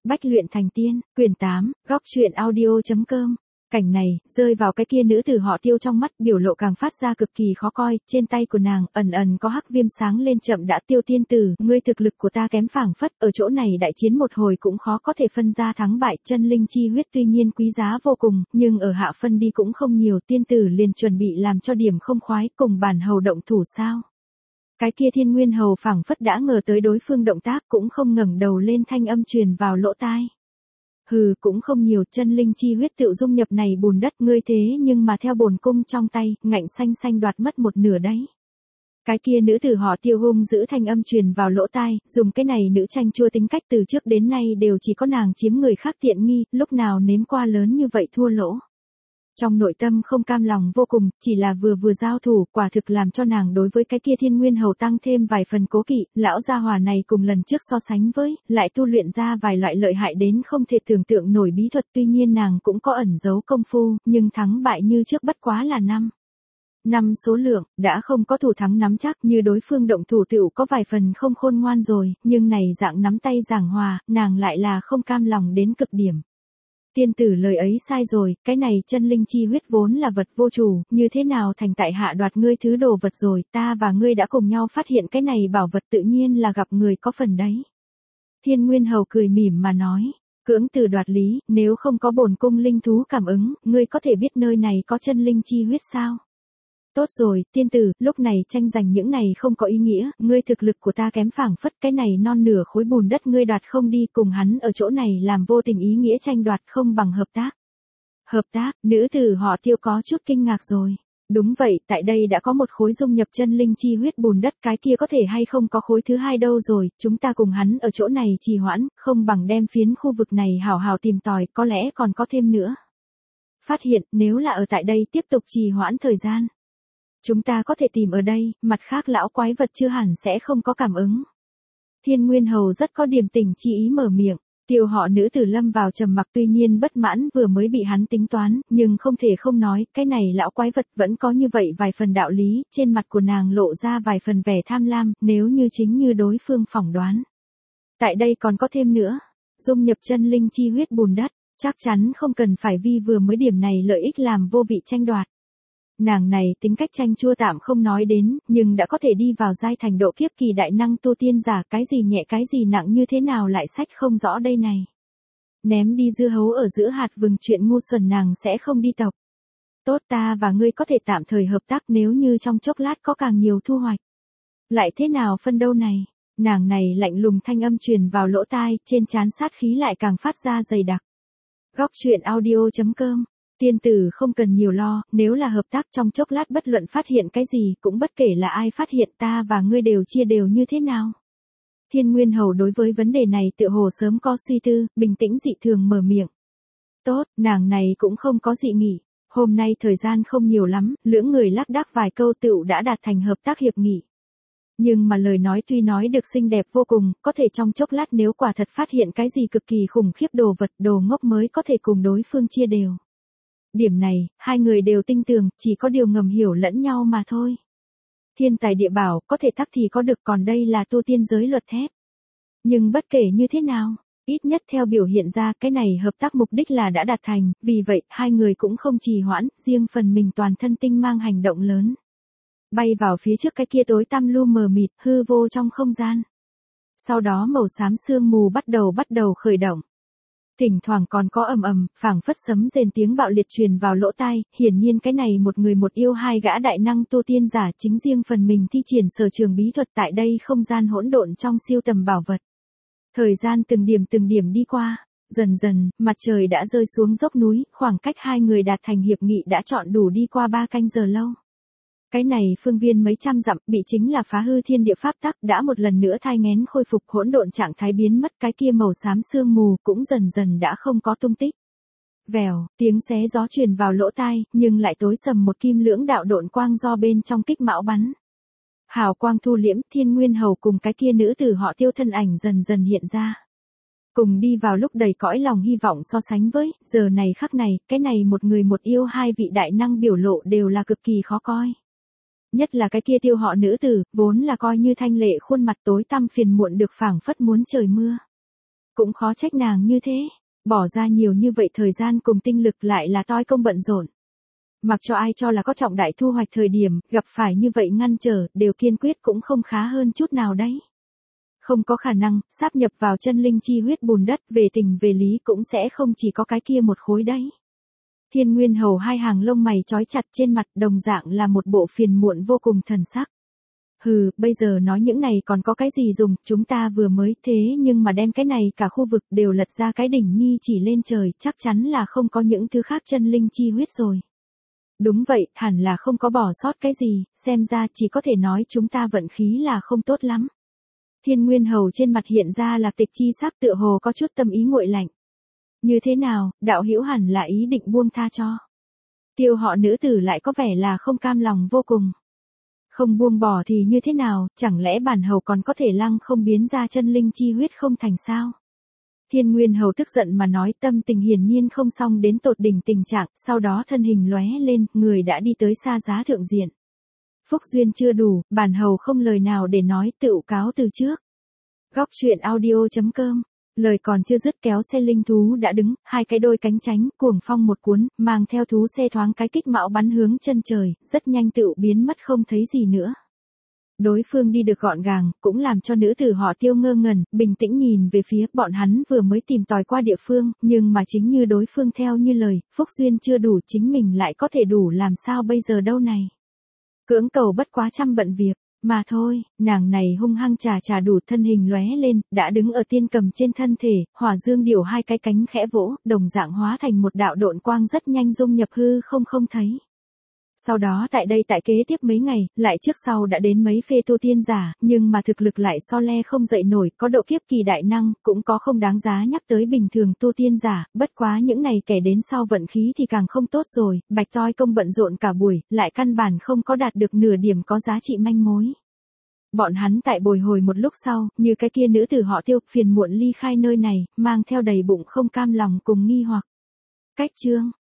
Bách luyện thành tiên, quyển 8, góc truyện audio.com. Cảnh này, rơi vào cái kia nữ tử họ Tiêu trong mắt, biểu lộ càng phát ra cực kỳ khó coi, trên tay của nàng, ẩn ẩn có hắc viêm sáng lên chậm đã. Tiêu tiên tử, ngươi thực lực của ta kém phảng phất, ở chỗ này đại chiến một hồi cũng khó có thể phân ra thắng bại, chân linh chi huyết tuy nhiên quý giá vô cùng, nhưng ở hạ phân đi cũng không nhiều, tiên tử liền chuẩn bị làm cho điểm không khoái, cùng bản hầu động thủ sao. Cái kia Thiên Nguyên Hầu phảng phất đã ngờ tới đối phương động tác, cũng không ngẩng đầu lên, thanh âm truyền vào lỗ tai. Hừ, cũng không nhiều, chân linh chi huyết tự dung nhập này bùn đất, ngươi thế nhưng mà theo bổn cung trong tay, ngạnh xanh xanh đoạt mất một nửa đấy. Cái kia nữ tử họ Tiêu hung giữ thanh âm truyền vào lỗ tai, dùng cái này nữ tranh chua tính cách từ trước đến nay đều chỉ có nàng chiếm người khác tiện nghi, lúc nào nếm qua lớn như vậy thua lỗ. Trong nội tâm không cam lòng vô cùng, chỉ là vừa giao thủ, quả thực làm cho nàng đối với cái kia Thiên Nguyên Hầu tăng thêm vài phần cố kỵ, lão gia hỏa này cùng lần trước so sánh với, lại tu luyện ra vài loại lợi hại đến không thể tưởng tượng nổi bí thuật, tuy nhiên nàng cũng có ẩn giấu công phu, nhưng thắng bại như trước bất quá là 5 số lượng, đã không có thủ thắng nắm chắc, như đối phương động thủ tựu có vài phần không khôn ngoan rồi, nhưng này dạng nắm tay giảng hòa, nàng lại là không cam lòng đến cực điểm. Tiên tử lời ấy sai rồi, cái này chân linh chi huyết vốn là vật vô chủ, như thế nào thành tại hạ đoạt ngươi thứ đồ vật rồi, ta và ngươi đã cùng nhau phát hiện cái này bảo vật tự nhiên là gặp người có phần đấy. Thiên Nguyên Hầu cười mỉm mà nói, cưỡng từ đoạt lý, nếu không có bổn cung linh thú cảm ứng, ngươi có thể biết nơi này có chân linh chi huyết sao? Tốt rồi, tiên tử, lúc này tranh giành những này không có ý nghĩa, ngươi thực lực của ta kém phảng phất, cái này non nửa khối bùn đất ngươi đoạt không đi, cùng hắn ở chỗ này làm vô tình ý nghĩa tranh đoạt không bằng hợp tác. Hợp tác, nữ tử họ Tiêu có chút kinh ngạc rồi. Đúng vậy, tại đây đã có một khối dung nhập chân linh chi huyết bùn đất, cái kia có thể hay không có khối thứ hai đâu rồi, chúng ta cùng hắn ở chỗ này trì hoãn, không bằng đem phiến khu vực này hào hào tìm tòi, có lẽ còn có thêm nữa. Phát hiện, nếu là ở tại đây tiếp tục trì hoãn thời gian. Chúng ta có thể tìm ở đây, mặt khác lão quái vật chưa hẳn sẽ không có cảm ứng. Thiên Nguyên Hầu rất có điềm tình chi ý mở miệng, Tiêu họ nữ tử lâm vào trầm mặc, tuy nhiên bất mãn vừa mới bị hắn tính toán, nhưng không thể không nói, cái này lão quái vật vẫn có như vậy vài phần đạo lý, trên mặt của nàng lộ ra vài phần vẻ tham lam, nếu như chính như đối phương phỏng đoán. Tại đây còn có thêm nữa, dung nhập chân linh chi huyết bùn đất, chắc chắn không cần phải vì vừa mới điểm này lợi ích làm vô vị tranh đoạt. Nàng này tính cách chanh chua tạm không nói đến, nhưng đã có thể đi vào giai thành độ kiếp kỳ đại năng tu tiên giả, cái gì nhẹ cái gì nặng như thế nào lại sách không rõ đây này. Ném đi dưa hấu ở giữa hạt vừng, chuyện ngu xuẩn nàng sẽ không đi tộc. Tốt, ta và ngươi có thể tạm thời hợp tác, nếu như trong chốc lát có càng nhiều thu hoạch. Lại thế nào phân đâu này, nàng này lạnh lùng thanh âm truyền vào lỗ tai, trên trán sát khí lại càng phát ra dày đặc. Góc truyện audio.com. Tiên tử không cần nhiều lo, nếu là hợp tác trong chốc lát bất luận phát hiện cái gì, cũng bất kể là ai phát hiện, ta và ngươi đều chia đều như thế nào. Thiên Nguyên Hầu đối với vấn đề này tựa hồ sớm có suy tư, bình tĩnh dị thường mở miệng. Tốt, nàng này cũng không có dị nghị, hôm nay thời gian không nhiều lắm, lưỡng người lác đác vài câu tựu đã đạt thành hợp tác hiệp nghị. Nhưng mà lời nói tuy nói được xinh đẹp vô cùng, có thể trong chốc lát nếu quả thật phát hiện cái gì cực kỳ khủng khiếp đồ vật, đồ ngốc mới có thể cùng đối phương chia đều. Điểm này, hai người đều tin tưởng, chỉ có điều ngầm hiểu lẫn nhau mà thôi. Thiên tài địa bảo, có thể tắc thì có được, còn đây là tu tiên giới luật thép. Nhưng bất kể như thế nào, ít nhất theo biểu hiện ra, cái này hợp tác mục đích là đã đạt thành, vì vậy, hai người cũng không trì hoãn, riêng phần mình toàn thân tinh mang hành động lớn. Bay vào phía trước cái kia tối tăm lu mờ mịt, hư vô trong không gian. Sau đó màu xám sương mù bắt đầu khởi động. Thỉnh thoảng còn có ầm, phảng phất sấm rền tiếng bạo liệt truyền vào lỗ tai, hiển nhiên cái này một người một yêu hai gã đại năng tu tiên giả chính riêng phần mình thi triển sở trường bí thuật tại đây không gian hỗn độn trong siêu tầm bảo vật. Thời gian từng điểm đi qua, dần dần, mặt trời đã rơi xuống dốc núi, khoảng cách hai người đạt thành hiệp nghị đã trọn đủ đi qua 3 canh giờ lâu. Cái này phương viên mấy trăm dặm, bị chính là phá hư thiên địa pháp tắc, đã một lần nữa thai nghén khôi phục hỗn độn trạng thái biến mất, cái kia màu xám sương mù cũng dần dần đã không có tung tích. Vèo, tiếng xé gió truyền vào lỗ tai, nhưng lại tối sầm một kim lưỡng đạo độn quang do bên trong kích mão bắn. Hào quang thu liễm, Thiên Nguyên Hầu cùng cái kia nữ tử họ Tiêu thân ảnh dần dần hiện ra. Cùng đi vào lúc đầy cõi lòng hy vọng so sánh với, giờ này khắc này, cái này một người một yêu hai vị đại năng biểu lộ đều là cực kỳ khó coi. Nhất là cái kia Tiêu họ nữ tử, vốn là coi như thanh lệ khuôn mặt tối tăm phiền muộn được phảng phất muốn trời mưa. Cũng khó trách nàng như thế, bỏ ra nhiều như vậy thời gian cùng tinh lực lại là toi công bận rộn. Mặc cho ai cho là có trọng đại thu hoạch thời điểm, gặp phải như vậy ngăn trở, đều kiên quyết cũng không khá hơn chút nào đấy. Không có khả năng, sáp nhập vào chân linh chi huyết bùn đất, về tình về lý cũng sẽ không chỉ có cái kia một khối đấy. Thiên Nguyên Hầu hai hàng lông mày trói chặt trên mặt, đồng dạng là một bộ phiền muộn vô cùng thần sắc. Hừ, bây giờ nói những này còn có cái gì dùng, chúng ta vừa mới thế nhưng mà đem cái này cả khu vực đều lật ra cái đỉnh nhi chỉ lên trời, chắc chắn là không có những thứ khác chân linh chi huyết rồi. Đúng vậy, hẳn là không có bỏ sót cái gì, xem ra chỉ có thể nói chúng ta vận khí là không tốt lắm. Thiên Nguyên Hầu trên mặt hiện ra là tịch chi sắc, tựa hồ có chút tâm ý nguội lạnh. Như thế nào, đạo hữu hẳn là ý định buông tha cho. Tiêu họ nữ tử lại có vẻ là không cam lòng vô cùng. Không buông bỏ thì như thế nào, chẳng lẽ bản hầu còn có thể lăng không biến ra chân linh chi huyết không thành sao? Thiên Nguyên Hầu tức giận mà nói, tâm tình hiển nhiên không xong đến tột đỉnh tình trạng, sau đó thân hình lóe lên, người đã đi tới xa giá thượng diện. Phúc duyên chưa đủ, bản hầu không lời nào để nói, tựu cáo từ trước. Góc truyện audio.com. Lời còn chưa dứt, kéo xe linh thú đã đứng, hai cái đôi cánh tránh, cuồng phong một cuốn, mang theo thú xe thoáng cái kích mão bắn hướng chân trời, rất nhanh tựu biến mất không thấy gì nữa. Đối phương đi được gọn gàng, cũng làm cho nữ tử họ Tiêu ngơ ngẩn, bình tĩnh nhìn về phía bọn hắn vừa mới tìm tòi qua địa phương, nhưng mà chính như đối phương theo như lời, phúc duyên chưa đủ, chính mình lại có thể đủ, làm sao bây giờ đâu này. Cưỡng cầu bất quá trăm bận việc, mà thôi, nàng này hung hăng trà đủ, thân hình lóe lên, đã đứng ở tiên cầm trên thân thể, hỏa dương điểu hai cái cánh khẽ vỗ, đồng dạng hóa thành một đạo độn quang rất nhanh dung nhập hư không thấy. Sau đó tại đây tại kế tiếp mấy ngày, lại trước sau đã đến mấy phê tu tiên giả, nhưng mà thực lực lại so le không dậy nổi, có độ kiếp kỳ đại năng, cũng có không đáng giá nhắc tới bình thường tu tiên giả, bất quá những này kẻ đến sau vận khí thì càng không tốt rồi, bạch toi công bận rộn cả buổi, lại căn bản không có đạt được nửa điểm có giá trị manh mối. Bọn hắn tại bồi hồi một lúc sau, như cái kia nữ tử họ Tiêu, phiền muộn ly khai nơi này, mang theo đầy bụng không cam lòng cùng nghi hoặc. Cách chương